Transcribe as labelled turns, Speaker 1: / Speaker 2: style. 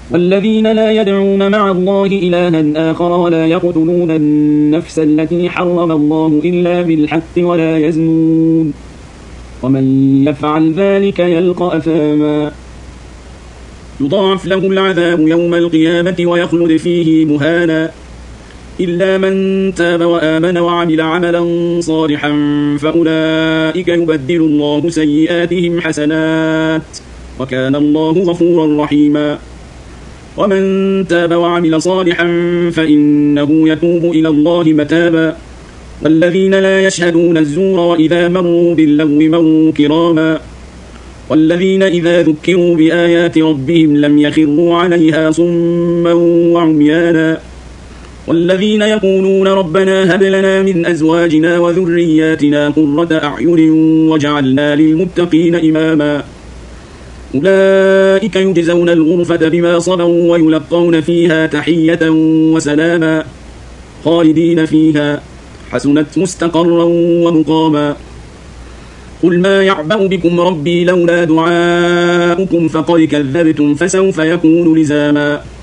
Speaker 1: والذين لا يدعون مع الله إلها آخر ولا يقتلون النفس التي حرم الله إلا بالحق ولا يزنون ومن يفعل ذلك يلقى أثاما يضاعف له العذاب يوم القيامة ويخلد فيه مهانا إلا من تاب وآمن وعمل عملا صالحا فأولئك يبدل الله سيئاتهم حسنات وكان الله غفورا رحيما ومن تاب وعمل صالحا فإنه يتوب إلى الله متابا والذين لا يشهدون الزور وإذا مروا باللغو مروا كراما والذين إذا ذكروا بآيات ربهم لم يخروا عليها صما وعميانا والذين يقولون ربنا هب لنا من أزواجنا وذرياتنا قرة أعين واجعلنا للمتقين إماما أولئك يجزون الغرفة بما صبروا ويلقون فيها تحية وسلاما خالدين فيها حسنت مستقرا ومقاما قل ما يعبأ بكم ربي لولا دعاؤكم فقد كذبتم فسوف يكون لزاما